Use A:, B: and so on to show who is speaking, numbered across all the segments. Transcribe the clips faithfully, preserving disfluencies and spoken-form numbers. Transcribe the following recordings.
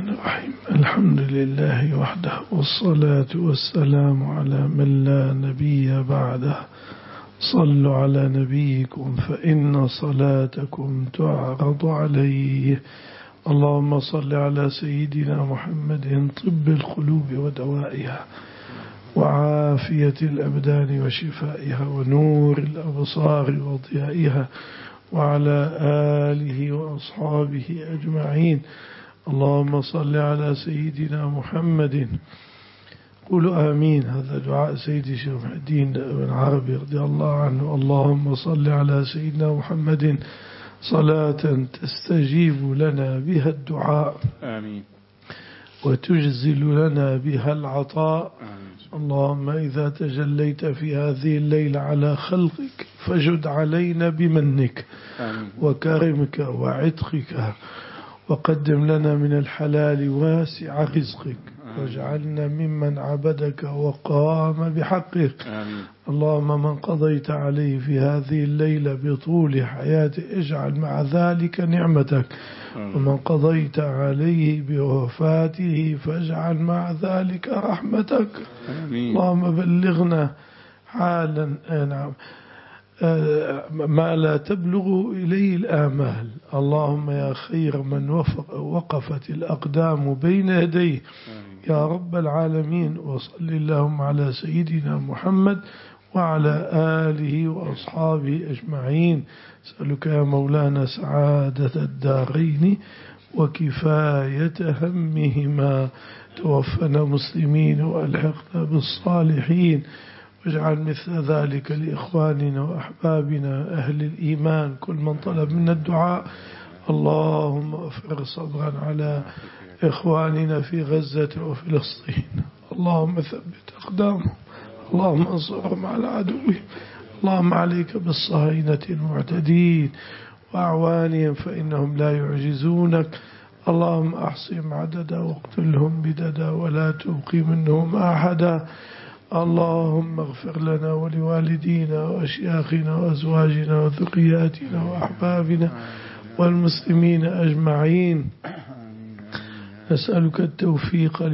A: الرحمن الرحيم. الحمد لله وحده، والصلاة والسلام على من لا نبي بعده. صلوا على نبيكم فإن صلاتكم تعرض عليه. اللهم صل على سيدنا محمد طب القلوب ودوائها، وعافية الأبدان وشفائها، ونور الأبصار وضيائها، وعلى آله وأصحابه أجمعين. اللهم صل على سيدنا محمد. قولوا آمين. هذا دعاء سيدي شيخ محي الدين بن عربي رضي الله عنه. اللهم صل على سيدنا محمد صلاة تستجيب لنا بها الدعاء، آمين، وتجزل لنا بها العطاء. آمين. اللهم إذا تجليت في هذه الليلة على خلقك فجد علينا بمنك، آمين، وكرمك وعتقك، وقدم لنا من الحلال واسع رزقك، واجعلنا ممن عبدك وقام بحقك. آمين. اللهم من قضيت عليه في هذه الليلة بطول حياته اجعل مع ذلك نعمتك، آمين. ومن قضيت عليه بوفاته فاجعل مع ذلك رحمتك. آمين. اللهم بلغنا حالا نعم ما لا تبلغ إليه الآمال. اللهم يا خير من وفق وقفت الأقدام بين يديه يا رب العالمين. وصل اللهم على سيدنا محمد وعلى آله وأصحابه أجمعين. أسألك يا مولانا سعادة الدارين وكفاية همهما. توفنا مسلمين وألحقنا بالصالحين، واجعل مثل ذلك لإخواننا وأحبابنا أهل الإيمان كل من طلب منا الدعاء. اللهم أفرغ صبرا على إخواننا في غزة وفلسطين. اللهم ثبت أقدامهم، اللهم انصرهم على عدوهم. اللهم عليك بالصهاينة المعتدين وأعوانهم فإنهم لا يعجزونك. اللهم أحصهم عددا واقتلهم بددا ولا تبقي منهم أحدا. اللهم اغفر لنا ولوالدينا وأشياخنا وأزواجنا وذرياتنا وأحبابنا والمسلمين أجمعين. نسألك التوفيق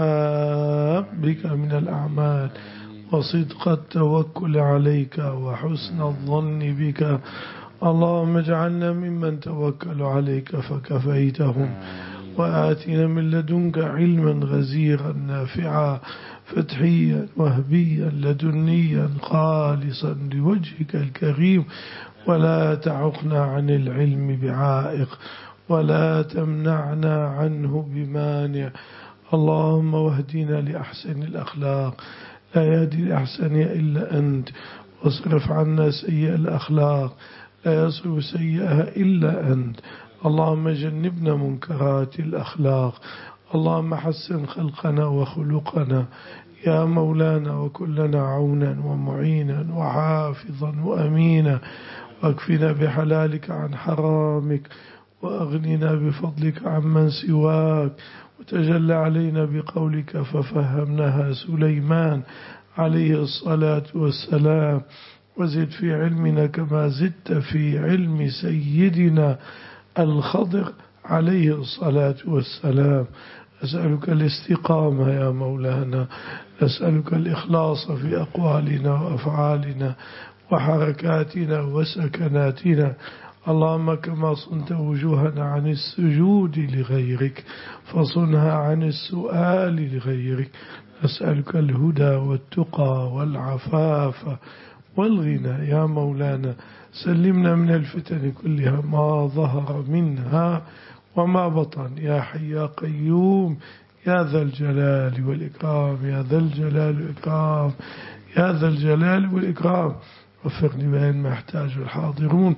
A: لمحابك من الأعمال، وصدق التوكل عليك، وحسن الظن بك. اللهم اجعلنا ممن توكلوا عليك فكفيتهم، وآتنا من لدنك علما غزيرا نافعا فتحيا وهبيا لدنيا خالصا لوجهك الكريم، ولا تعقنا عن العلم بعائق، ولا تمنعنا عنه بمانع. اللهم واهدنا لأحسن الأخلاق، لا يهدي لأحسن إلا أنت، واصرف عنا سيئ الأخلاق، لا يصرف سيئها إلا أنت. اللهم جنبنا منكرات الأخلاق. اللهم حسن خلقنا وخلقنا يا مولانا، وكلنا عونا ومعينا وحافظا وأمينا، واكفنا بحلالك عن حرامك، وأغننا بفضلك عمن سواك، وتجلى علينا بقولك ففهمناها سليمان عليه الصلاة والسلام. وزد في علمنا كما زدت في علم سيدنا الخضر عليه الصلاة والسلام. نسألك الاستقامة يا مولانا، نسألك الإخلاص في أقوالنا وأفعالنا وحركاتنا وسكناتنا. اللهم كما صنت وجوهنا عن السجود لغيرك فصنها عن السؤال لغيرك. نسألك الهدى والتقى والعفاف والغنى يا مولانا. سلمنا من الفتن كلها ما ظهر منها وما بطن، يا حي يا قيوم يا ذا الجلال والإكرام، يا ذا الجلال والإكرام، يا ذا الجلال والإكرام. وفقني بين ما يحتاج الحاضرون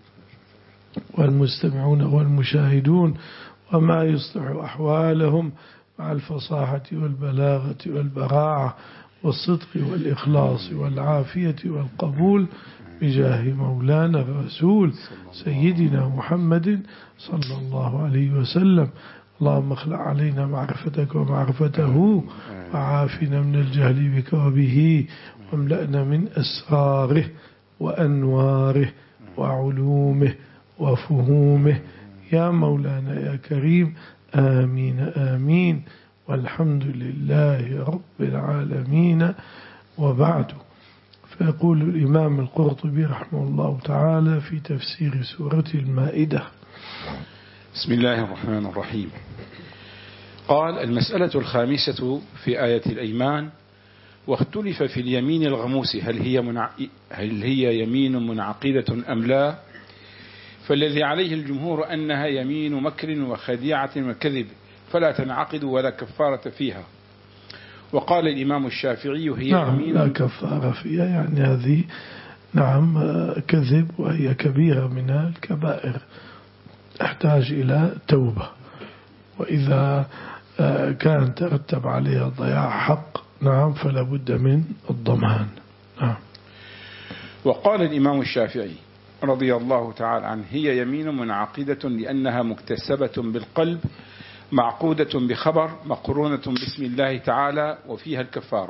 A: والمستمعون والمشاهدون، وما يصلح أحوالهم مع الفصاحة والبلاغة والبراعة والصدق والإخلاص والعافية والقبول، بجاه مولانا الرسول سيدنا محمد صلى الله عليه وسلم. اللهم اخلع علينا معرفتك ومعرفته، وعافنا من الجهل بك وبه، واملأنا من أسراره وأنواره وعلومه وفهومه يا مولانا يا كريم. آمين آمين، والحمد لله رب العالمين، وبعد. فيقول الإمام القرطبي رحمه الله تعالى في تفسير سورة المائدة:
B: بسم الله الرحمن الرحيم. قال: المسألة الخامسة في آية الأيمان: واختلف في اليمين الغموس هل هي, منع... هل هي يمين منعقدة أم لا؟ فالذي عليه الجمهور أنها يمين مكر وخديعة وكذب فلا تنعقد ولا كفارة فيها. وقال الإمام الشافعي: هي
A: نعم
B: يمين
A: لا كفارة فيها، يعني هذه نعم كذب، وهي كبيرة من الكبائر تحتاج إلى توبة، وإذا كان ترتب عليها ضياع حق نعم فلا بد من الضمان. نعم.
B: وقال الإمام الشافعي رضي الله تعالى عنه: هي يمين منعقدة لأنها مكتسبة بالقلب معقودة بخبر مقرونة باسم الله تعالى وفيها الكفارة.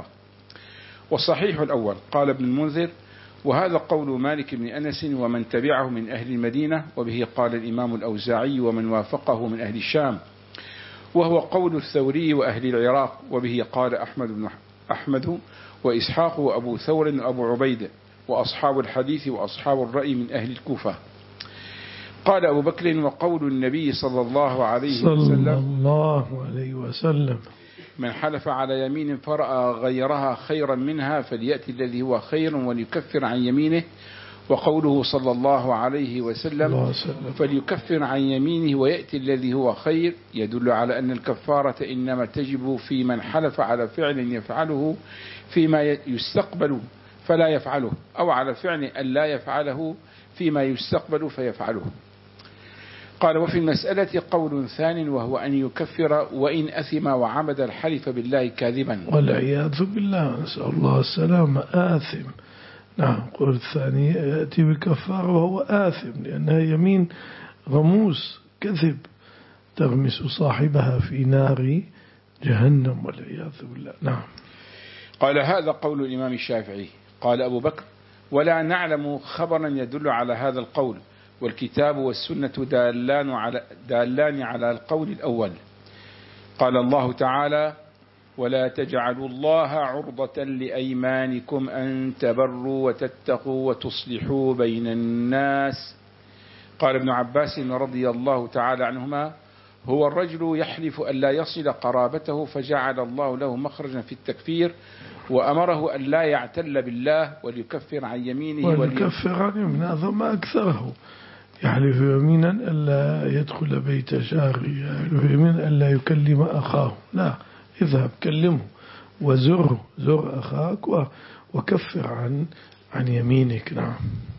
B: والصحيح الأول. قال ابن المنذر: وهذا قول مالك بن أنس ومن تبعه من أهل المدينة، وبه قال الإمام الأوزاعي ومن وافقه من أهل الشام، وهو قول الثوري وأهل العراق، وبه قال أحمد بن أحمد وإسحاق وأبو ثور وأبو عبيدة وأصحاب الحديث وأصحاب الرأي من أهل الكوفة. قال أبو بكر: وقول النبي صلى الله عليه وسلم
A: صلى الله عليه وسلم:
B: من حلف على يمين فرأى غيرها خيرا منها فليأتي الذي هو خير وليكفر عن يمينه. وقوله صلى الله عليه وسلم: فليكفر عن يمينه ويأتي الذي هو خير، يدل على أن الكفارة إنما تجب في من حلف على فعل يفعله فيما يستقبل فلا يفعله، أو على فعل أن لا يفعله فيما يستقبل فيفعله. قال: وفي المسألة قول ثاني، وهو أن يكفر وإن أثم وعمد الحلف بالله كاذبا،
A: والعياذ بالله، نسأل الله السلامة، آثم. نعم. قول الثاني يأتي بالكفارة وهو آثم، لأنها يمين غموس كذب تغمس صاحبها في نار جهنم والعياذ بالله. نعم.
B: قال: هذا قول الإمام الشافعي. قال أبو بكر: ولا نعلم خبرا يدل على هذا القول، والكتاب والسنة دالان على, دالان على القول الأول. قال الله تعالى: ولا تجعلوا الله عرضة لأيمانكم أن تبروا وتتقوا وتصلحوا بين الناس. قال ابن عباس رضي الله تعالى عنهما: هو الرجل يحلف أن لا يصل قرابته فجعل الله له مخرجا في التكفير، وأمره أن لا يعتل بالله وليكفر عن يمينه
A: وليكفر عن يمينه. هذا ما أكثره، يحلف يمينا ألا يدخل بيت جاره، يحلف يمينا ألا يكلم أخاه. لا، اذهب كلمه وزره، زر أخاك وكفر عن عن يمينك. نعم.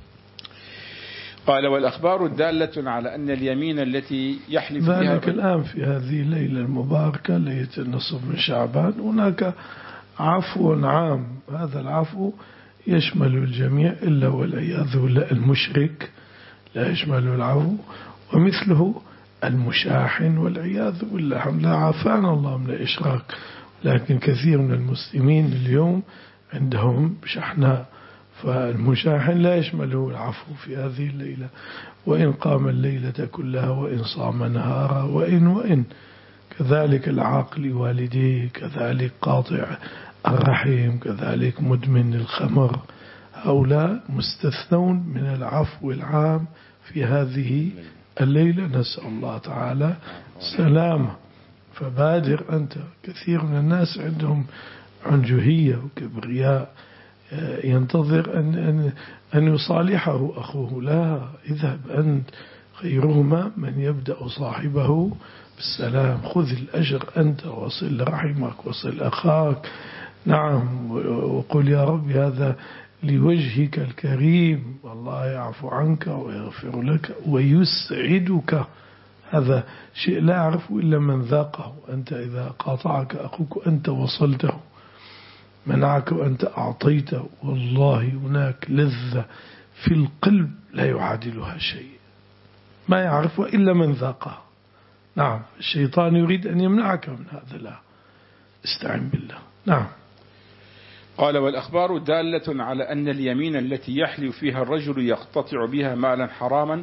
B: قال: والأخبار الدالة على أن اليمين التي يحلف فيها
A: ذلك الآن في هذه الليلة المباركة ليلة النصف من شعبان هناك عفو عام، هذا العفو يشمل الجميع إلا والعياذ بالله المشرك لا يشمل العفو، ومثله المشاحن والعياذ بالله. لا عافانا الله من الإشراك، لكن كثير من المسلمين اليوم عندهم شحناء، فالمشاحن لا يشمله العفو في هذه الليلة، وإن قام الليلة كلها وإن صام نهارا وإن وإن كذلك العاق لوالديه، كذلك قاطع الرحم، كذلك مدمن الخمر، هؤلاء مستثنون من العفو العام في هذه الليلة. نسأل الله تعالى سلامة. فبادر أنت. كثير من الناس عندهم عنجهية وكبرياء، ينتظر أن, أن, أن يصالحه أخوه. لا، اذهب أنت، خيرهما من يبدأ صاحبه بالسلام. خذ الأجر أنت، وصل رحمك وصل أخاك. نعم. وقل يا رب هذا لوجهك الكريم، والله يعفو عنك ويغفر لك ويسعدك. هذا شيء لا يعرف إلا من ذاقه. أنت إذا قاطعك أخوك أنت وصلته، منعك وأنت أعطيته، والله هناك لذة في القلب لا يعادلها شيء، ما يعرفه إلا من ذاقه. نعم. الشيطان يريد أن يمنعك من هذا، لا، استعن بالله. نعم.
B: قال: والأخبار دالة على أن اليمين التي يحلف فيها الرجل يقتطع بها مالا حراما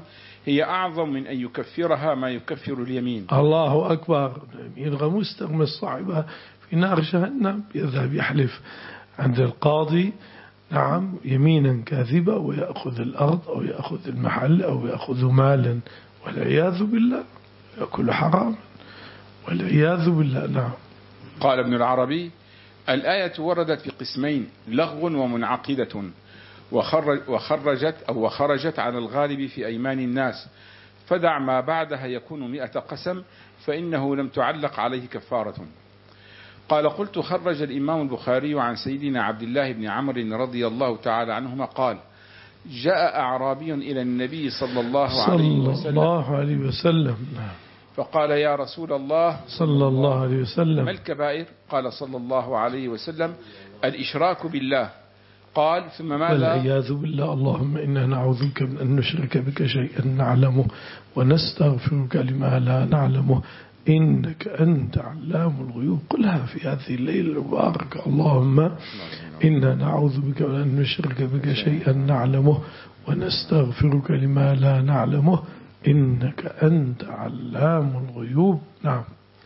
B: هي أعظم من أن يكفرها ما يكفر اليمين.
A: الله أكبر. يمين غموس تغمس صاحبها في نار جهنم، يذهب يحلف عند القاضي نعم يمينا كاذبة ويأخذ الأرض أو يأخذ المحل أو يأخذ مالا والعياذ بالله، يأكل حرام والعياذ بالله. نعم.
B: قال ابن العربي: الآية وردت في قسمين، لغو ومنعقدة، وخرج وخرجت أو وخرجت عن الغالب في أيمان الناس، فدع ما بعدها يكون مئة قسم فإنه لم تعلق عليه كفارة. قال: قلت: خرج الإمام البخاري عن سيدنا عبد الله بن عمرو رضي الله تعالى عنهما قال: جاء أعرابي إلى النبي صلى الله عليه وسلم,
A: صلى الله عليه وسلم
B: فقال: يا رسول الله
A: صلى الله عليه وسلم،
B: ما الكبائر؟ قال صلى الله عليه وسلم: الإشراك بالله. قال: ثم ماذا؟
A: والعياذ بالله. اللهم إنا نعوذ بك من أن نشرك بك شيئا نعلمه ونستغفرك لما لا نعلمه إنك أنت علام الغيوب. قلها في هذه الليلة المباركة: اللهم إنا نعوذ بك من أن نشرك بك شيئا نعلمه ونستغفرك لما لا نعلمه إنك أنت علام الغيوب. نعم.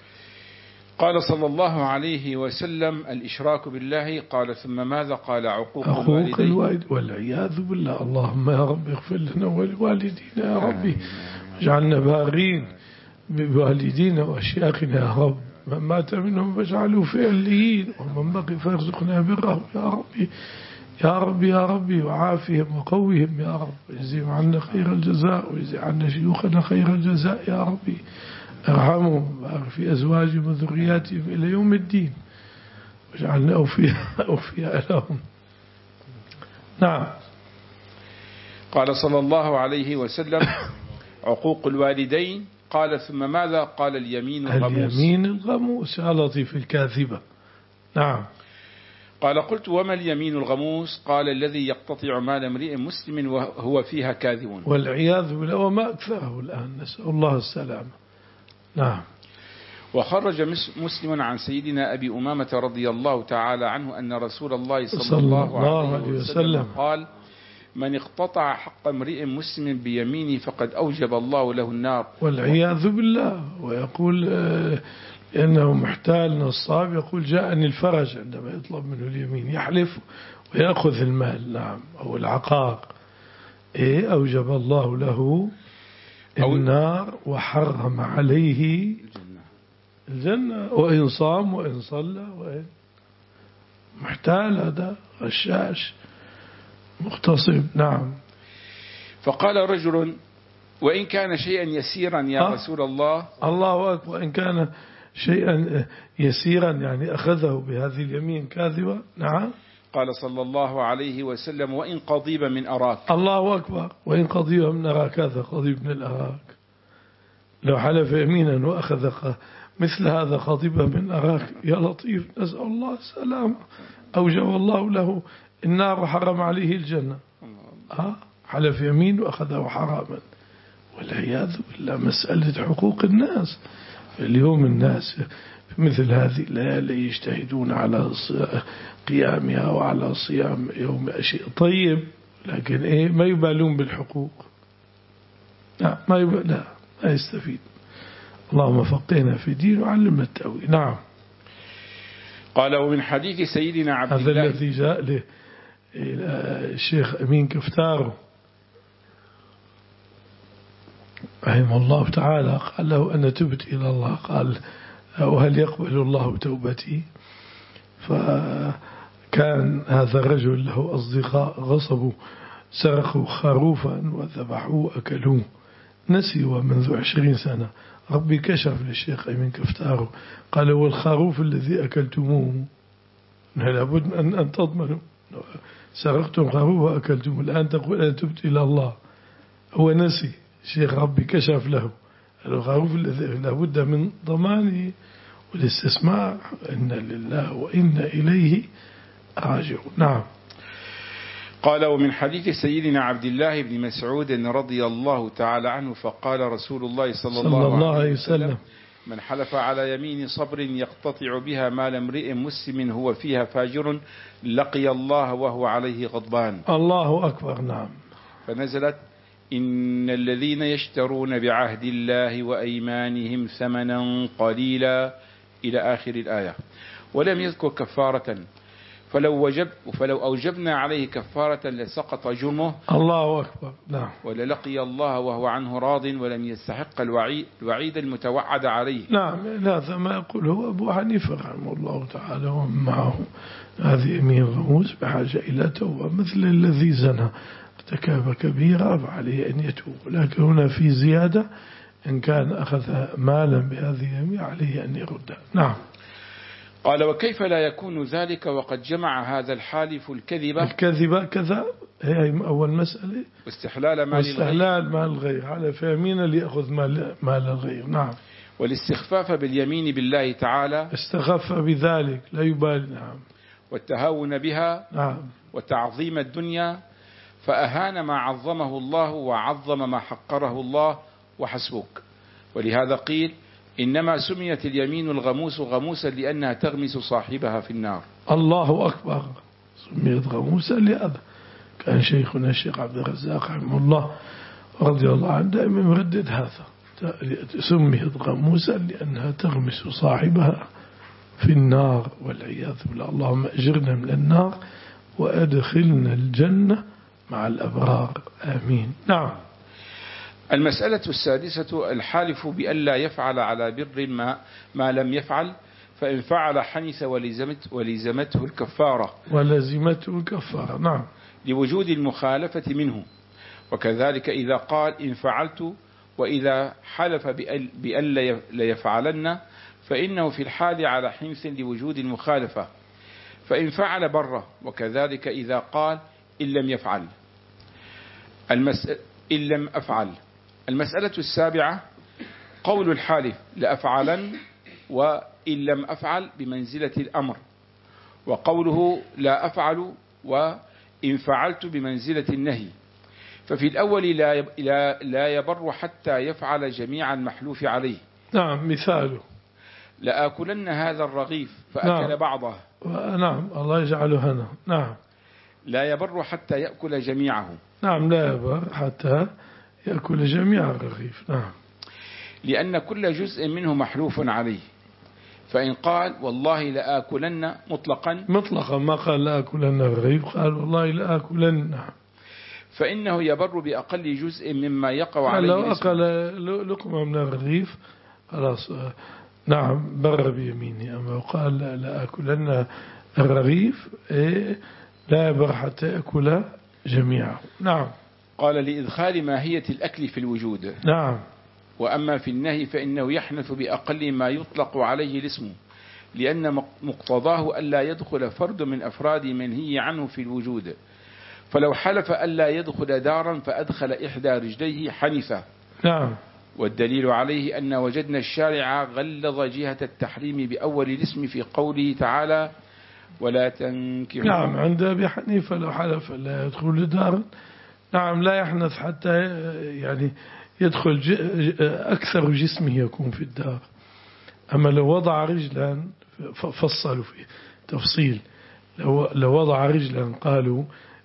B: قال صلى الله عليه وسلم: الإشراك بالله. قال: ثم ماذا؟ قال: عقوق
A: الوالدين. الوالد والعياذ بالله. اللهم يا رب اغفر لنا ولوالدينا يا ربي، اجعلنا بارين بوالدينا وأشياخنا يا رب، من مات منهم فاجعلوا في عليين ومن بقي فارزقنا برهم يا ربي يا ربي يا ربي، وعافهم وقوهم يا رب، ويجزيهم عنا خير الجزاء ويجزي عنا شيوخنا خير الجزاء يا ربي، ارحمهم وبارك في أزواجهم وذرياتهم إلى يوم الدين واجعلنا أوفياء أوفياء لهم. نعم.
B: قال صلى الله عليه وسلم: عقوق الوالدين. قال: ثم ماذا؟ قال: اليمين الغموس.
A: اليمين الغموس يا لطيف الكاذبة. نعم.
B: قال: قلت: وما اليمين الغموس؟ قال: الذي يقتطع مال امرئ مسلم وهو فيها كاذب.
A: والعياذ بالله. وما أكثره الآن، نسأل الله السلامة. نعم.
B: وخرج مسلم عن سيدنا أبي أمامة رضي الله تعالى عنه أن رسول الله صلى,
A: صلى
B: الله,
A: الله
B: عليه وسلم,
A: وسلم قال:
B: من اقتطع حق امرئ مسلم بيمينه فقد أوجب الله له النار.
A: والعياذ بالله. ويقول لأنه محتال نصاب، يقول: جاءني الفرج عندما يطلب منه اليمين، يحلف ويأخذ المال. نعم. أو العقار. إيه؟ أوجب الله له النار وحرم عليه الجنة وإن صام وإن صلى وإن محتال، هذا غشاش مغتصب. نعم.
B: فقال رجل: وإن كان شيئا يسيرا يا أه؟ رسول الله.
A: الله أكبر. وإن كان شيئا يسيرا يعني أخذه بهذه اليمين كاذبة. نعم.
B: قال صلى الله عليه وسلم: وإن قضيب من أراك.
A: الله أكبر. وإن قضيب من أراك. هذا قضيب من الأراك، لو حلف يمينا وأخذ مثل هذا قضيب من أراك يا لطيف، نسأل الله السلامة، أوجب الله له النار وحرم عليه الجنة. ها؟ حلف يمين وأخذه حراما والعياذ بالله. مسألة حقوق الناس اليوم، الناس في مثل هذه الليالي يجتهدون على قيامها وعلى صيام يوم شيء طيب، لكن إيه ما يبالون بالحقوق. لا ما يبال، لا ما يستفيد. اللهم فقهنا في دين وعلمنا التأويل. نعم.
B: قال: ومن حديث سيدنا عبد
A: الله،
B: هذا
A: الذي جاء له الشيخ أمين كفتاره رحمه الله تعالى، قال له: أنا تبت إلى الله. قال: وهل يقبل الله توبتي؟ فكان هذا الرجل له أصدقاء غصبوا سرقوا خروفا وذبحوه أكلوه، نسيوا منذ عشرين سنة. ربي كشف للشيخ أمين كفتاره، قال: والخروف الذي أكلتموه لابد أن تضمنوا، سرقتم خروف وأكلتموه، الآن تقول أنا تبت إلى الله. هو نسي. الشيخ ربي كشف له الخروف الذي لابد من ضمانه والاستسماع. إنا لله وإنا إليه راجعون. نعم.
B: قال: ومن حديث سيدنا عبد الله بن مسعود رضي الله تعالى عنه فقال رسول الله صلى, صلى الله, الله عليه وسلم: من حلف على يمين صبر يقتطع بها مال امرئ مسلم هو فيها فاجر لقي الله وهو عليه غضبان.
A: الله أكبر. نعم.
B: فنزلت: إن الذين يشترون بعهد الله وأيمانهم ثمنا قليلا إلى آخر الآية، ولم يذكر كفارة. فلو وجب فلو أوجبنا عليه كفارة لسقط جرمه.
A: الله أكبر. نعم.
B: وللقي الله وهو عنه راض ولم يستحق الوعيد, الوعيد المتوعد عليه.
A: نعم. هذا ما يقوله أبو حنيفة رحمه الله تعالى ومن معه. هذه يمين غموس بحاجة إلى توبة، مثل الذي زنى ارتكب كبيرة فعليه أن يتوب، لكن هنا في زيادة، إن كان أخذ مالا بهذه اليمين عليه أن يرد. نعم.
B: قال وكيف لا يكون ذلك وقد جمع هذا الحالف الكذبة
A: الكذبة كذا، هي أول مسألة،
B: واستحلال مال
A: واستحلال مال الغير على فيمين ليأخذ مال, مال الغير. نعم.
B: والاستخفاف باليمين بالله تعالى،
A: استخف بذلك لا يبالي. نعم.
B: والتهاون بها.
A: نعم.
B: وتعظيم الدنيا، فأهان ما عظمه الله وعظم ما حقره الله وحسبك. ولهذا قيل إنما سميت اليمين الغموس غموسا لأنها تغمس صاحبها في النار.
A: الله أكبر. سميت غموسا لهذا. كان شيخنا الشيخ عبد الرزاق رحمه الله رضي الله عنه دائما يردد هذا، سميت غموسا لأنها تغمس صاحبها في النار والعياذ بالله. اللهم أجرنا من النار وأدخلنا الجنة مع الأبرار، آمين. نعم.
B: المسألة السادسة الحالف بألا يفعل على بر ما, ما لم يفعل، فإن فعل حنث ولزمت ولزمته الكفارة
A: ولزمته الكفارة. نعم.
B: لوجود المخالفة منه. وكذلك إذا قال إن فعلت، وإذا حلف بألا ليفعلن، فإنه في الحال على حنث لوجود المخالفة، فإن فعل بره. وكذلك إذا قال إن لم يفعل المسألة إن لم أفعل. المسألة السابعة قول الحالف لأفعلن وإن لم أفعل بمنزلة الأمر، وقوله لا أفعل وإن فعلت بمنزلة النهي. ففي الأول لا لا يبر حتى يفعل جميع المحلوف عليه.
A: نعم. مثاله
B: لآكلن هذا الرغيف فأكل
A: نعم.
B: بعضه.
A: نعم. الله يجعله هنا. نعم.
B: لا يبر حتى يأكل جميعه.
A: نعم. لا يبر حتى يأكل جميع الرغيف. نعم.
B: لأن كل جزء منه محلوف عليه، فإن قال والله لآكلن مطلقا
A: مطلقا ما قال لآكلن الرغيف، قال والله لآكلن،
B: فإنه يبر بأقل جزء مما يقع عليه.
A: لو أكل لقمة من الرغيف خلاص نعم بر بيمينه. أما قال لآكلن الرغيف إيه لا يبر حتى يأكل جميعه. نعم.
B: قال لإدخال ماهية الأكل في الوجود.
A: نعم.
B: وأما في النهي فإنه يحنث بأقل ما يطلق عليه الاسم، لأن مقتضاه ألا يدخل فرد من أفراد منهي عنه في الوجود. فلو حلف ألا يدخل دارا فأدخل إحدى رجليه حنث.
A: نعم.
B: والدليل عليه أن وجدنا الشارع غلظ جهة التحريم بأول الاسم في قوله تعالى ولا تنكحوا.
A: نعم. عند أبي حنيفة لو حلف لا يدخل دارا نعم لا يحنث حتى يعني يدخل أكثر جسمه يكون في الدار. أما لو وضع رجلا فصلوا فيه تفصيل، لو, لو وضع رجلا قالوا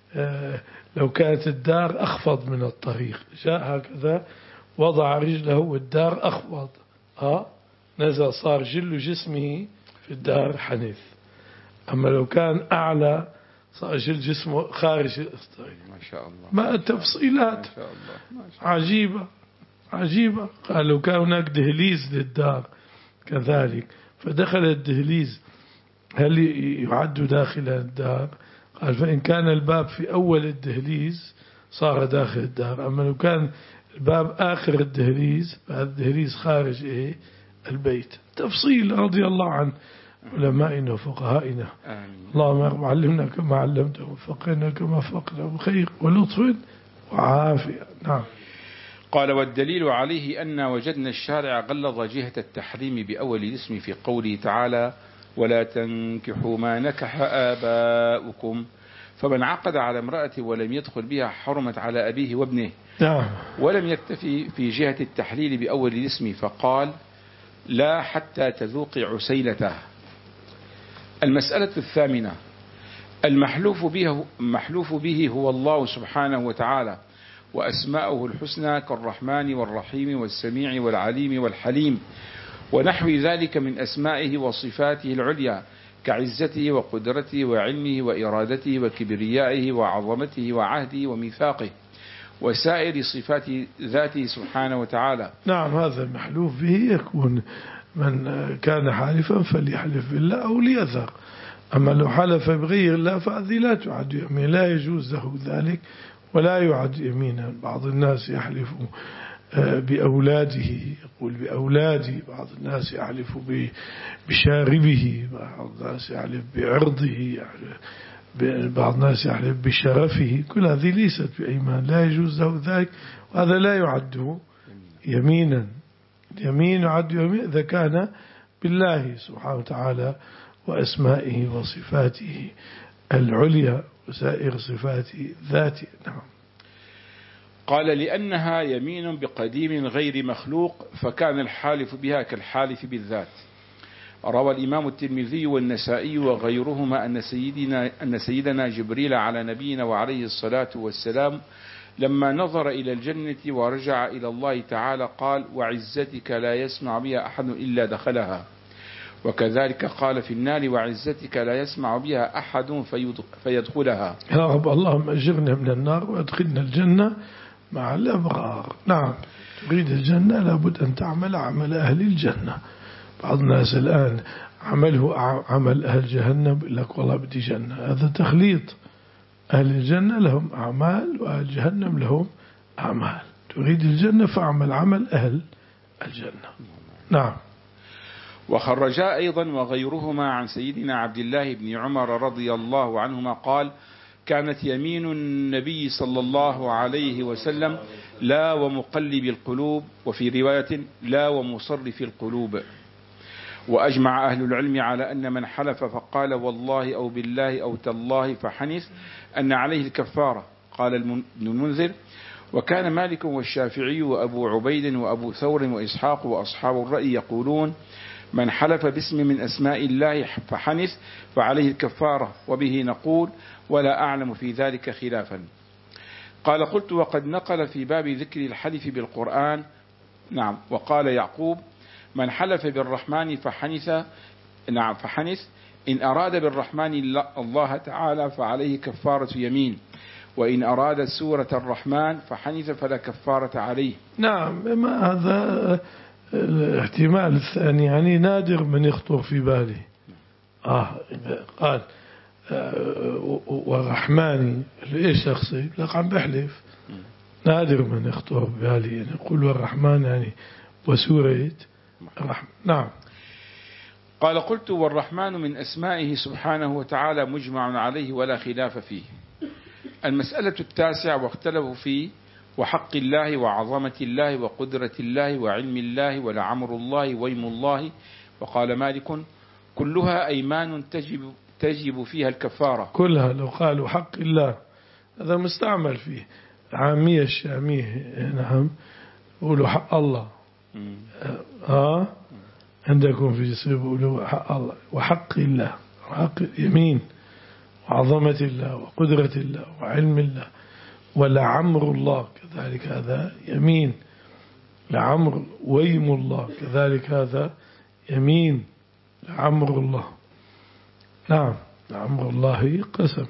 A: لو كانت الدار أخفض من الطريق جاء هكذا وضع رجله والدار أخفض ها نزل صار جل جسمه في الدار حنث. أما لو كان أعلى صار جل جسمه خارج الطريق.
B: ما شاء الله.
A: ما التفصيلات
B: ما شاء الله. ما شاء الله.
A: عجيبة عجيبة. قال لو كان هناك دهليز للدار كذلك فدخل الدهليز هل يعد داخل الدار؟ قال فإن كان الباب في أول الدهليز صار داخل الدار، أما لو كان الباب آخر الدهليز فهذا الدهليز خارج إيه البيت. تفصيل رضي الله عن علمائنا وفقهائنا. اللهم علمنا كما علمته وفقنا كما فقنا بخير ولطف وعافية. نعم.
B: قال والدليل عليه أن وجدنا الشارع غلظ جهة التحريم بأول الاسم في قوله تعالى ولا تنكحوا ما نكح آباؤكم، فمن عقد على امرأة ولم يدخل بها حرمت على أبيه وابنه.
A: نعم.
B: ولم يكتفي في جهة التحليل بأول الاسم فقال لا حتى تذوق عسيلته. المسألة الثامنة المحلوف به, المحلوف به هو الله سبحانه وتعالى، وأسماؤه الحسنى كالرحمن والرحيم والسميع والعليم والحليم ونحو ذلك من أسمائه وصفاته العليا كعزته وقدرته وعلمه وإرادته وكبريائه وعظمته وعهده وميثاقه وسائر صفات ذاته سبحانه وتعالى.
A: نعم، هذا المحلوف به يكون من كان حالفا فليحلف بالله أو ليذر. أما لو حلف بغير الله فهذه لا تعد يمين، لا يجوز له ذلك ولا يعد يمينا. بعض الناس يحلف بأولاده، يقول بأولادي، بعض الناس يحلف بشاربه، بعض الناس يحلف بعرضه، بعض الناس يحلف بشرفه. كل هذه ليست بأيمان، لا يجوز له ذلك، وهذا لا يعد يمينا. اليمين يعد يمين إذا كان بالله سبحانه وتعالى وأسمائه وصفاته العليا وسائر صفات ذاته. نعم.
B: قال لأنها يمين بقديم غير مخلوق فكان الحالف بها كالحالف بالذات. روى الإمام الترمذي والنسائي وغيرهما أن سيدنا, أن سيدنا جبريل على نبينا وعليه الصلاة والسلام لما نظر إلى الجنة ورجع إلى الله تعالى قال وعزتك لا يسمع بها أحد إلا دخلها، وكذلك قال في النار وعزتك لا يسمع بها أحد فيدخلها.
A: يا رب اللهم أجرنا من النار وأدخلنا الجنة مع الأبرار. نعم، تريد الجنة لابد أن تعمل عمل أهل الجنة. بعض الناس الآن عمله عمل أهل جهنم، يقول لك والله بدي جنة. هذا تخليط، أهل الجنة لهم أعمال وأهل جهنم لهم أعمال. تريد الجنة فاعمل عمل أهل الجنة. نعم.
B: وخرجا أيضا وغيرهما عن سيدنا عبد الله بن عمر رضي الله عنهما قال كانت يمين النبي صلى الله عليه وسلم لا ومقلب القلوب، وفي رواية لا ومصرف القلوب. وأجمع أهل العلم على أن من حلف فقال والله أو بالله أو تالله فحنث أن عليه الكفارة. قال ابن المنذر وكان مالك والشافعي وأبو عبيد وأبو ثور وإسحاق وأصحاب الرأي يقولون من حلف باسم من أسماء الله فحنث فعليه الكفارة، وبه نقول ولا أعلم في ذلك خلافا. قال قلت وقد نقل في باب ذكر الحلف بالقرآن. نعم. وقال يعقوب من حلف بالرحمن فحنث نعم فحنث إن أراد بالرحمن الله تعالى فعليه كفارة يمين، وإن أراد سورة الرحمن فحنث فلا كفارة عليه.
A: نعم، ما هذا الاحتمال الثاني يعني نادر من يخطر في بالي. آه قال آه والرحمن ليش شخصي لك عم بحلف، نادر من يخطر ببالي يعني يقول والرحمن يعني وسورة الرحمن. نعم.
B: قال قلت والرحمن من أسمائه سبحانه وتعالى مجمع عليه ولا خلاف فيه. المسألة التاسعة واختلفوا فيه وحق الله وعظمة الله وقدرة الله وعلم الله ولعمر الله ويم الله. وقال مالك كلها أيمان تجب, تجب فيها الكفارة.
A: كلها لو قالوا حق الله هذا مستعمل فيه عامية الشامية. نعم، يقولوا حق الله. آه عندكم في جسر يقولوا حق الله وحق الله وحق يمين وعظمة الله وقدرة الله وعلم الله ولعمر الله كذلك هذا يمين، لعمر ويم الله كذلك هذا يمين، لعمر الله. نعم، لعمر الله قسم.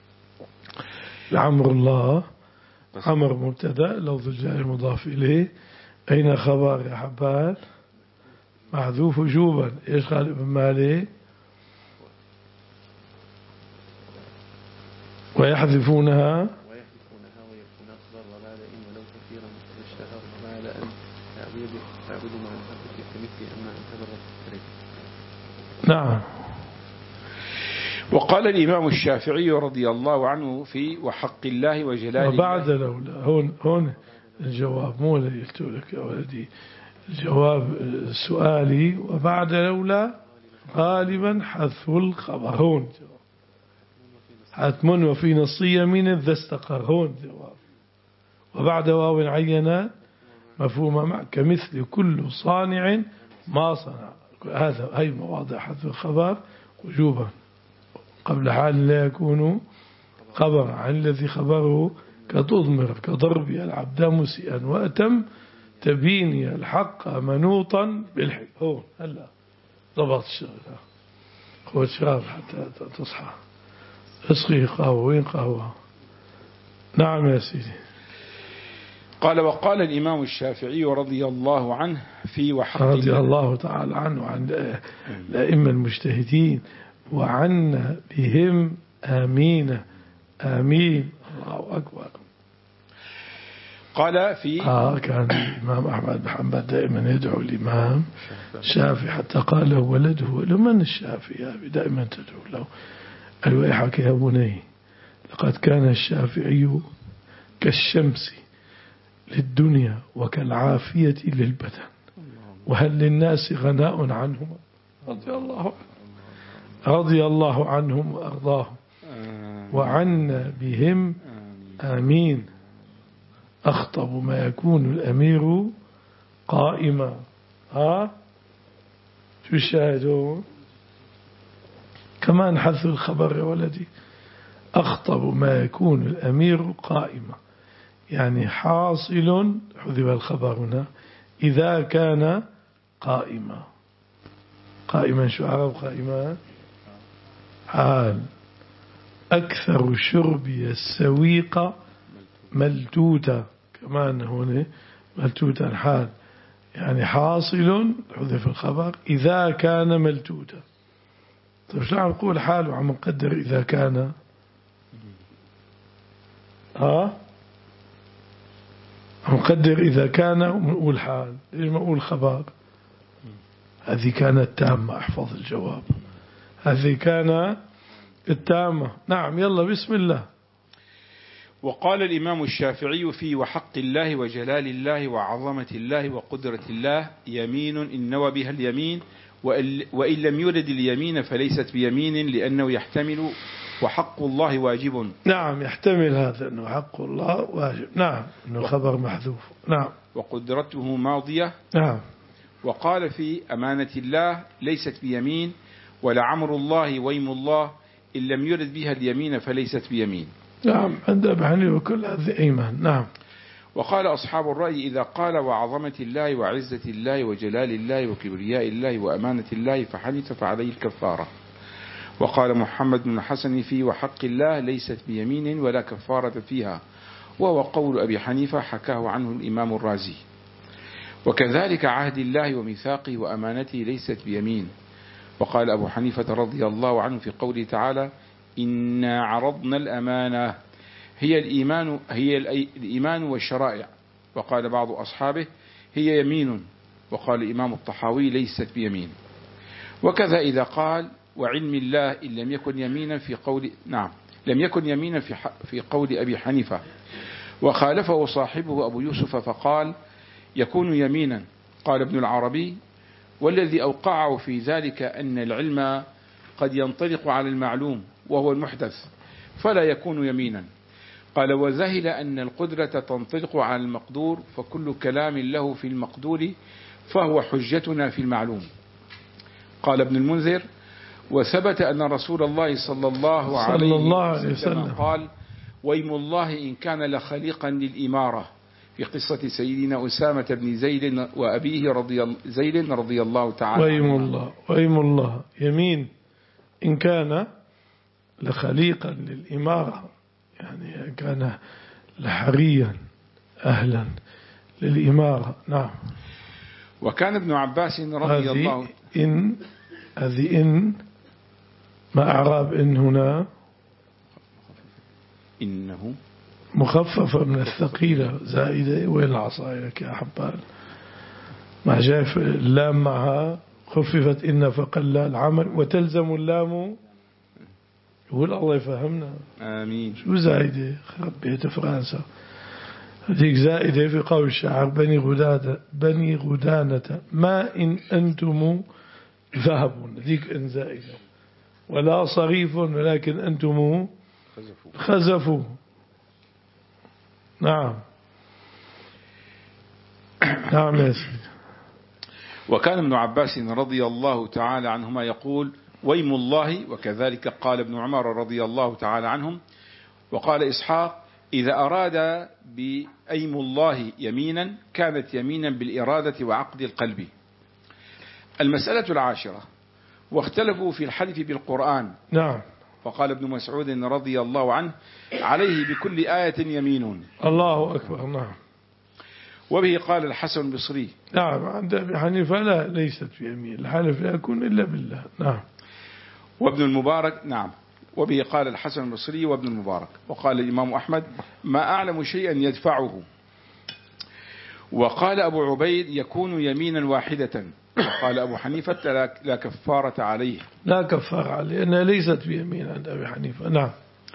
A: لعمر الله عمر مبتدا لفظ الجار مضاف إليه. أين خبر يا حبان؟ محذوف وجوبا. إيش قال ابن مالك؟ ويحذفونها
C: ويحذفونها ويكون أخبر وبعد إن ولو كثيرا اشتهر وبعد أن تعبدوا مع الحق كمثل أما أن هذا الرسول.
A: نعم.
B: وقال الإمام الشافعي رضي الله عنه في وحق الله وجلاله
A: وبعد لولا. هون هون الجواب مو اللي قلت لك يا ولدي، الجواب سؤالي وبعد لولا غالبا حذف الخبر. هون حتم وفي نص يمين ذا استقر. هون جواب وبعد واو عينا مفهوم مع كمثل كل صانع ما صنع. هذا هي مواضع حذف الخبر وجوبا قبل حال لا يكون خبر عن الذي خبره كتضمر كضربي العبد مسيئا وأتم تبيني الحق منوطا بالحق. هو هلا ضبط الشغل. خذ شراب حتى تصحى. اسقي قهوة. وين قهوة؟ نعم يا سيدي.
B: قال وقال الإمام الشافعي رضي الله عنه في وحق
A: رضي الله تعالى عنه وعن الأئمة المجتهدين وعنا بهم آمين آمين. الله أكبر.
B: قال في
A: آه كان الإمام أحمد بن حنبل دائما يدعو الإمام الشافعي حتى قال له ولده لمن الشافعي يا أبي دائما تدعو له. قال ويحك يا بني لقد كان الشافعي كالشمس للدنيا وكالعافية للبدن وهل للناس غناء عنهما. رضي الله عنه رضي الله عنهم وأرضاهم وعنا بهم آمين. أخطب ما يكون الأمير قائما. ها شو الشاهدون كمان حث الخبر يا ولدي. أخطب ما يكون الأمير قائما يعني حاصل حذف الخبر هنا إذا كان قائما. قائما شو عرب قائما حال. أكثر شربي السويق ملتوتا كمان هنا ملتوتا الحال يعني حاصل حذف الخبر إذا كان ملتوتا. طيب شو عم نقول حال وعم نقدر إذا كان ها عم نقدر إذا كان ونقول حال. ليش ما نقول خبر؟ هذه كانت تامة. احفظ الجواب. هذه كان التامة. نعم يلا بسم الله.
B: وقال الإمام الشافعي في وحق الله وجلال الله وعظمة الله وقدرة الله يمين إن نوى بها اليمين وإن لم يرد اليمين فليست بيمين لأنه يحتمل وحق الله واجب.
A: نعم يحتمل هذا أنه حق الله واجب. نعم أنه خبر محذوف. نعم
B: وقدرته ماضية.
A: نعم.
B: وقال في أمانة الله ليست بيمين ولعمر الله ويم الله إن لم يرد بها اليمين فليست بيمين.
A: نعم عند أبي حنيفة كل هذه أيمان. نعم.
B: وقال أصحاب الرأي إذا قال وعظمة الله وعزة الله وجلال الله وكبرياء الله وأمانة الله فحنث فعليه الكفارة. وقال محمد بن الحسن في وحق الله ليست بيمين ولا كفارة فيها وهو قول أبي حنيفة حكاه عنه الإمام الرازي. وكذلك عهد الله وميثاقه وأمانته ليست بيمين. وقال أبو حنيفة رضي الله عنه في قوله تعالى إنا عرضنا الأمانة هي الإيمان هي الإيمان والشرائع. وقال بعض أصحابه هي يمين. وقال الإمام الطحاوي ليست بيمين. وكذا إذا قال وعلم الله إن لم يكن يمينا في قول نعم لم يكن يمينا في في قول أبي حنيفة. وخالفه صاحبه أبو يوسف فقال يكون يمينا. قال ابن العربي والذي أوقعه في ذلك أن العلم قد ينطلق على المعلوم وهو المحدث فلا يكون يمينا. قال وذهل أن القدرة تنطلق على المقدور فكل كلام له في المقدور فهو حجتنا في المعلوم. قال ابن المنذر وثبت أن رسول الله صلى الله عليه وسلم قال ويم الله إن كان لخليقا للإمارة في قصة سيدنا أسامة بن زيد وأبيه رضي زيد رضي الله تعالى.
A: ويم الله ويم الله يمين إن كان لخليقا للإمارة يعني كان لحريا أهلا للإمارة. نعم.
B: وكان ابن عباس رضي الله
A: إن هذه إن ما أعراب إن هنا
B: إنه
A: مخففة من الثقيلة زائدة. وين العصاية يا حبان ما جاء اللام معها خففت إن فقل العمل وتلزم اللام. يقول الله يفهمنا.
B: آمين.
A: شو زائدة خرب بيت فرنسا هذيك زائدة في قول الشاعر بني غدانة بني غدانة ما إن أنتم ذهب هذيك إن زائدة ولا صريف ولكن أنتم خزفوا. نعم. نعم يا سيدي.
B: وكان ابن عباس رضي الله تعالى عنهما يقول ويم الله. وكذلك قال ابن عمر رضي الله تعالى عنهم. وقال إسحاق إذا أراد بأيم الله يمينا كانت يمينا بالإرادة وعقد القلب. المسألة العاشرة: واختلفوا في الحلف بالقرآن.
A: نعم.
B: فقال ابن مسعود رضي الله عنه: عليه بكل آية يمين.
A: الله أكبر. نعم.
B: وبه قال الحسن البصري.
A: نعم. عند أبي حنيفة لا، ليست في يمين، الحلف لا يكون إلا بالله. نعم.
B: وابن المبارك. نعم. وبه قال الحسن البصري وابن المبارك. وقال الإمام أحمد: ما أعلم شيئا يدفعه. وقال أبو عبيد: يكون يمينا واحدة. وقال أبو حنيفة: لا كفارة عليه.
A: لا كفارة عليه، لأنها ليست بيمين عند أبي حنيفة. نعم.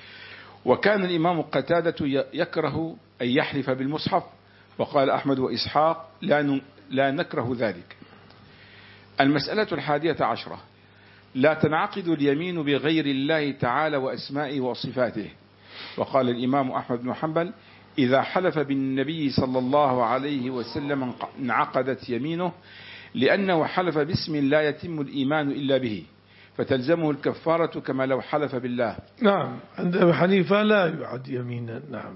B: وكان الإمام قتادة يكره أن يحلف بالمصحف. وقال أحمد وإسحاق: لا لا نكره ذلك. المسألة الحادية عشرة: لا تنعقد اليمين بغير الله تعالى وأسمائه وصفاته. وقال الإمام أحمد بن حنبل: إذا حلف بالنبي صلى الله عليه وسلم انعقدت يمينه، لأنه حلف باسم لا يتم الإيمان إلا به، فتلزمه الكفارة كما لو حلف بالله.
A: نعم. عند أبي حنيفة لا يعد يمينا. نعم.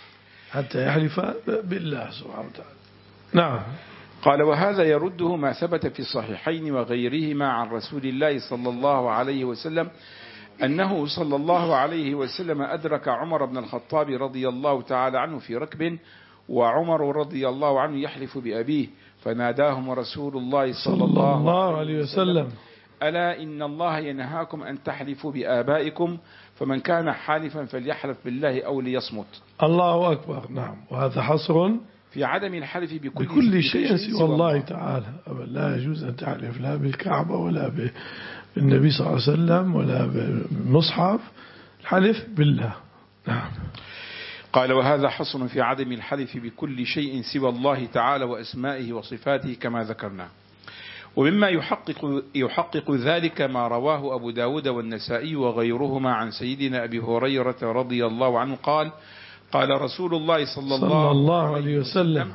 A: حتى يحلف بالله سبحانه وتعالى. نعم.
B: قال: وهذا يرده ما ثبت في الصحيحين وغيرهما عن رسول الله صلى الله عليه وسلم أنه صلى الله عليه وسلم أدرك عمر بن الخطاب رضي الله تعالى عنه في ركب، وعمر رضي الله عنه يحلف بأبيه، فناداهم رسول الله صلى الله عليه وسلم: ألا إن الله ينهاكم أن تحلفوا بآبائكم، فمن كان حالفا فليحلف بالله أو ليصمت.
A: الله أكبر. نعم. وهذا حصر
B: في عدم الحلف بكل,
A: بكل شيء سوى الله تعالى. لا يجوز أن تحلف لا بالكعبة ولا بالنبي صلى الله عليه وسلم ولا بالمصحف، الحلف بالله. نعم.
B: قال: وهذا حصر في عدم الحلف بكل شيء سوى الله تعالى وأسمائه وصفاته كما ذكرنا. ومما يحقق, يحقق ذلك ما رواه أبو داود والنسائي وغيرهما عن سيدنا أبي هريرة رضي الله عنه قال: قال رسول الله صلى الله, الله عليه وسلم: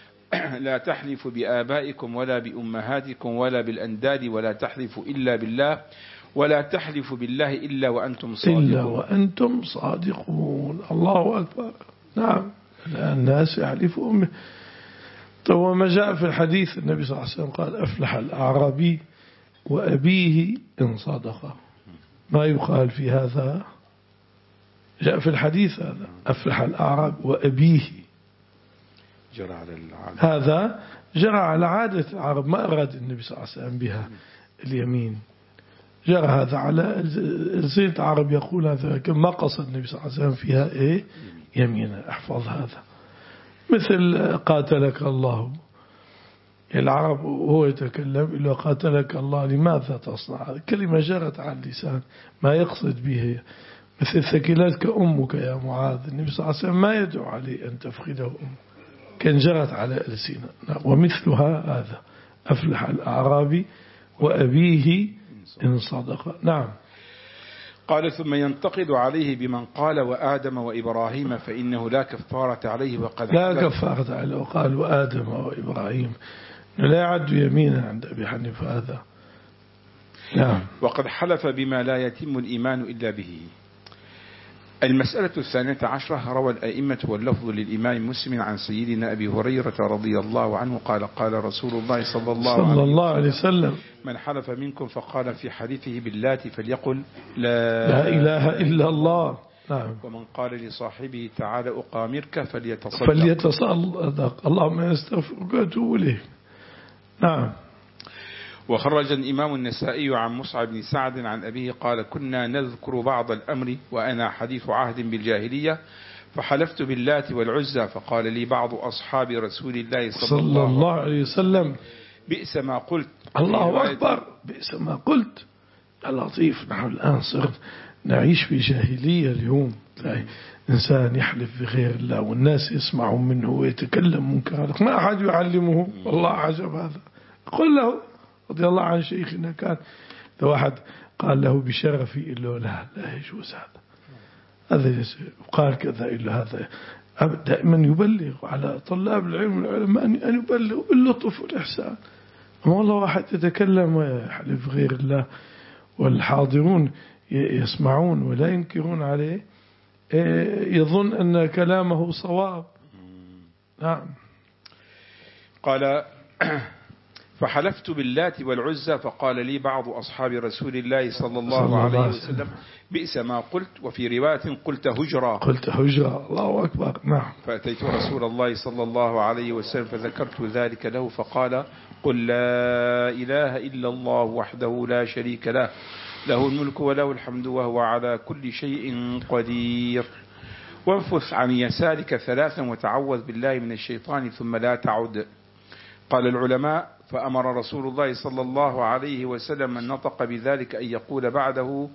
B: لا تحلفوا بآبائكم ولا بأمهاتكم ولا بالأنداد ولا تحلفوا إلا بالله ولا تحلفوا بالله إلا وأنتم صادقون.
A: إلا وأنتم صادقون. الله أكبر. نعم. الناس يحلفون. وما جاء في الحديث النبي صلى الله عليه وسلم قال: أفلح الأعرابي وأبيه إن صدقه. ما يقال في هذا؟ جاء في الحديث هذا: أفلح الأعرابي وأبيه.
B: جرى على العادة.
A: هذا جرى على عادة العرب، ما أراد النبي صلى الله عليه وسلم بها اليمين، جرى هذا على زين العرب يقول هذا، ما قصد النبي صلى الله عليه وسلم فيها إيه؟ يمينا. احفظ هذا. مثل قاتلك الله، العرب هو يتكلم إلا قاتلك الله لماذا تصنع، هذه كلمة جرت على اللسان ما يقصد به. مثل ثكلتك أمك يا معاذ، النبي صلى الله عليه وسلم ما يدعو عليه أن تفقده أمك، كان جرت على ألسنة. ومثلها هذا: أفلح الأعرابي وأبيه إن صدق. نعم.
B: قال: ثم ينتقد عليه بمن قال وآدم وإبراهيم فإنه لا كفارة عليه. وقد
A: لا كفارة عليه. وقال وآدم وإبراهيم لا يعد يمينا عند أبي حنيفة هذا. نعم.
B: وقد حلف بما لا يتم الإيمان إلا به. المسألة الثانية عشرة: روى الأئمة واللفظ للإمام مسلم عن سيدنا أبي هريرة رضي الله عنه قال: قال رسول الله صلى الله,
A: صلى الله عليه وسلم:
B: من حلف منكم فقال في حديثه باللات فليقل لا,
A: لا إله إلا الله. نعم.
B: ومن قال لصاحبه تعالى أقامرك فليتصدق
A: فليتصدق اللهم يستغفرك وأتوب إليه. نعم.
B: وخرج الإمام النسائي عن مصعب بن سعد عن أبيه قال: كنا نذكر بعض الأمر وأنا حديث عهد بالجاهلية، فحلفت باللات والعزى، فقال لي بعض أصحاب رسول الله صلى,
A: صلى الله عليه وسلم:
B: بئس ما قلت.
A: الله أكبر. بئس ما قلت. اللطيف، نحن الآن صرت نعيش في جاهلية اليوم. إنسان يحلف بغير الله والناس يسمعون منه ويتكلم منكرا، ما أحد يعلمه. والله عجب هذا. قل له رضي الله عن شيخنا، كان لو واحد قال له بشرفي إلا لا لا يجوز هذا، هذا قال كذا إلا هذا. دائما يبلغ على طلاب العلم والعلماء أن يبلغوا باللطف والإحسان. أما والله واحد يتكلم ويحلف غير الله والحاضرون يسمعون ولا ينكرون عليه، يظن أن كلامه صواب. نعم.
B: قال فحلفت باللات والعزى فقال لي بعض أصحاب رسول الله صلى الله عليه وسلم بئس ما قلت، وفي رواية قلت هجرا
A: قلت هجرا. الله أكبر. نعم.
B: فأتيت رسول الله صلى الله عليه وسلم فذكرت ذلك له فقال قل لا إله إلا الله وحده لا شريك له له الملك وله الحمد وهو على كل شيء قدير، وانفث عن يسارك ثلاثا وتعوذ بالله من الشيطان ثم لا تعد. قال العلماء فأمر رسول الله صلى الله عليه وسلم من نطق بذلك أن يقول بعده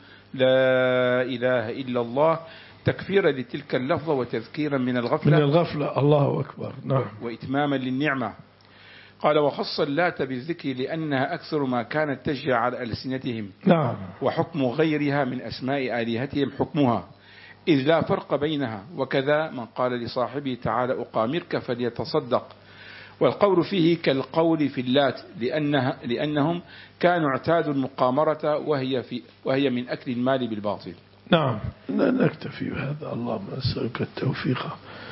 B: لا إله إلا الله تكفيرا لتلك اللفظة وتذكيرا من الغفلة
A: من الغفلة. الله أكبر. نعم.
B: وإتماما للنعمة. قال وخص اللات بالذكر لأنها أكثر ما كانت تجري على ألسنتهم.
A: نعم.
B: وحكم غيرها من أسماء آلهتهم حكمها، إذ لا فرق بينها. وكذا من قال لصاحبه تعالى أقامرك فليتصدق، والقول فيه كالقول في اللات لأنها لأنهم كانوا اعتادوا المقامرة وهي, في وهي من أكل المال بالباطل.
A: نعم. نكتفي بهذا. اللهم نسألك التوفيق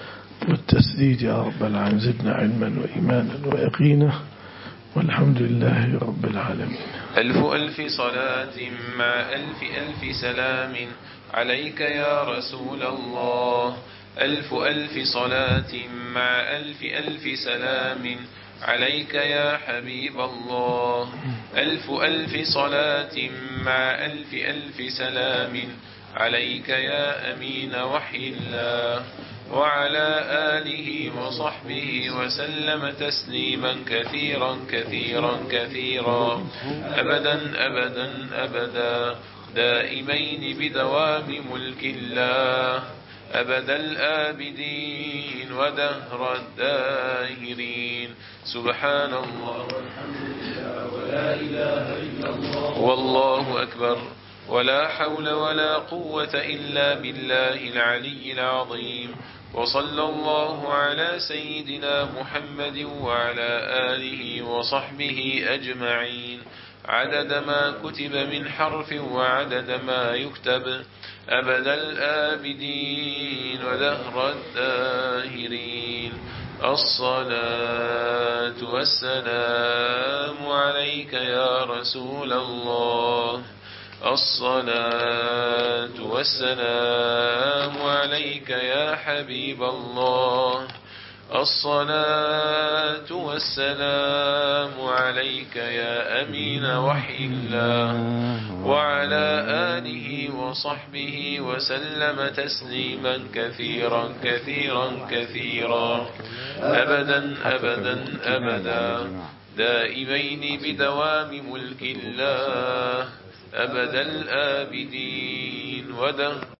A: والتسديد يا رب العالمين. زدنا علما وإيمانا ويقينا، والحمد لله رب العالمين.
D: ألف ألف صلاة مع ألف ألف سلام عليك يا رسول الله. ألف ألف صلاة مع ألف ألف سلام عليك يا حبيب الله. ألف ألف صلاة مع ألف ألف سلام عليك يا أمين وحي الله، وعلى آله وصحبه وسلم تسليما كثيرا كثيرا كثيرا أبدا أبدا أبدا دائمين بدوام ملك الله أبد الآبدين ودهر الداهرين. سبحان الله ولا إله إلا الله والله أكبر، ولا حول ولا قوة إلا بالله العلي العظيم. وصلى الله على سيدنا محمد وعلى آله وصحبه أجمعين عدد ما كتب من حرف وعدد ما يكتب أبد الآبدين ودهر الداهرين. الصلاة والسلام عليك يا رسول الله. الصلاة والسلام عليك يا حبيب الله. الصلاة والسلام عليك يا أمين وحي الله، وعلى آله وصحبه وسلم تسليما كثيرا كثيرا كثيرا أبدا أبدا أبدا دائمين بدوام ملك الله أبد الآبدين ودهر